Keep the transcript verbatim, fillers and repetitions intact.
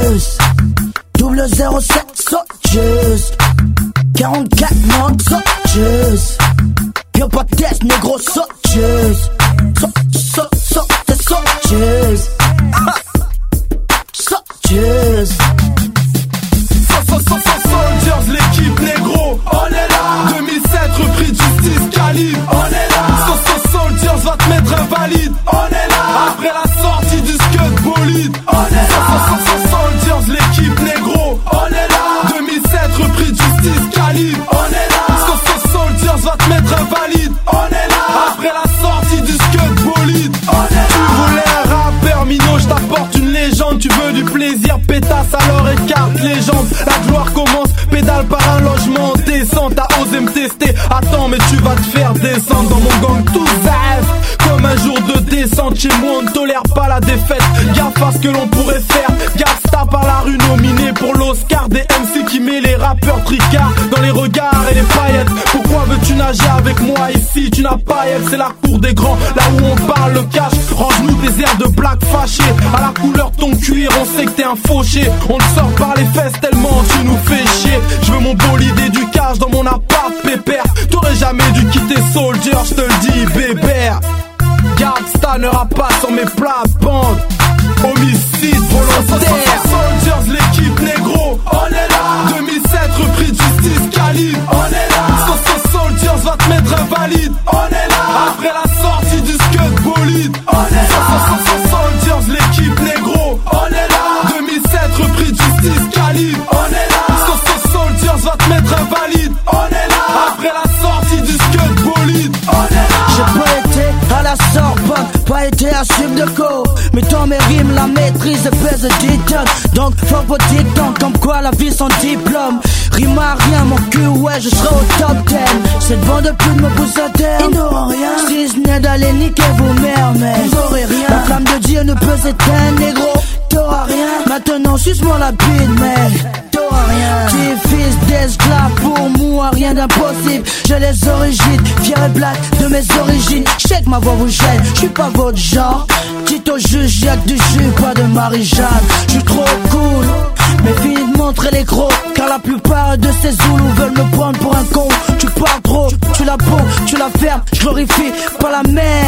Soldiers. Double zéro sept Soldiers. quarante-quatre mondes Soldiers. Y'a pas de test, négro Soldiers. So, so, so, t'es Soldiers. Soldiers. So, so, so, so, Soldiers, l'équipe négro, on est là. deux mille sept, repris de justice calibre, on est là. So, so, Soldiers va te mettre invalide, on est là. Après la sortie du scud bolide, on est là. So, so, so, so, Soldiers, l'équipe négro, on est là. deux mille sept, repris de justice calibre, on est là. So, so, Soldiers va te mettre invalide, on est là. Après la sortie du scud bolide, on est là. Tu voulais un rappeur minot, je t'apporte une légende. Tu veux du plaisir, pétasse, alors écarte les jambes. La gloire commence, pédale par un logement décent. T'as osé me tester, attends mais tu vas te faire descendre. Dans mon gang tout zève, comme un jour de descente. Chez moi on ne tolère pas la défaite. Gaffe à ce que l'on pourrait faire. Gangsta par la rue nominé pour l'Oscar. Des M C qui met les rappeurs tricards dans les regards et les paillettes. Pourquoi veux-tu nager avec moi ici? Tu n'as pas elle, c'est la cour des grands. Là où on parle le cash, range-nous des airs de black fâché. À la couleur de ton cuir, on sait que t'es un fauché. On te sort par les fesses tellement tu nous fais chier. Je veux mon bolide et du cash dans mon appart pépère. T'aurais jamais dû quitter Soldier, je te le dis bébert. Gangsta ne rappe pas sur mes plates-bandes. Homicide volontaire. Soldiers, l'équipe négro, on est là. deux mille sept, repris de justice calibre, on est là. So, so, Soldiers va te mettre invalide, on est là. Après la sortie du scud bolide, on est là. So, so, so, Soldiers, l'équipe négro, on est là. deux mille sept, repris de justice calibre, on est là. So, so, Soldiers va te mettre invalide, on est là. Après la sortie du scud bolide, on est là. J'ai pas été à la Sorbonne, pas été à Sub de Co. Mais dans mes rimes, la maîtrise pèse dix tonnes. Donc fort vos dictons, comme quoi la vie sans diplôme. Rime à rien, mon cul, ouais, je serai au top dix. Cette bande de putes me pousse à terre. Ils n'auront rien, si ce n'est d'aller niquer vos mères, mais vous aurez rien. La flamme de Dieu ne peut s'éteindre, négro. T'auras rien, maintenant suce-moi la bite, mais t'auras rien. Petit fils d'esclave, pour moi rien d'impossible. J'ai les origines, fier et black de mes origines. J'sais que ma voix vous gêne, j'suis pas votre genre. Dites au juge, y'a que du jus, pas de Marie-Jeanne. J'suis trop cool, mais fini de montrer les gros. Car la plupart de ces Zoulous veulent me prendre pour un con. Tu parles trop, tu la ponds, tu la fermes. J'glorifie pas la mer,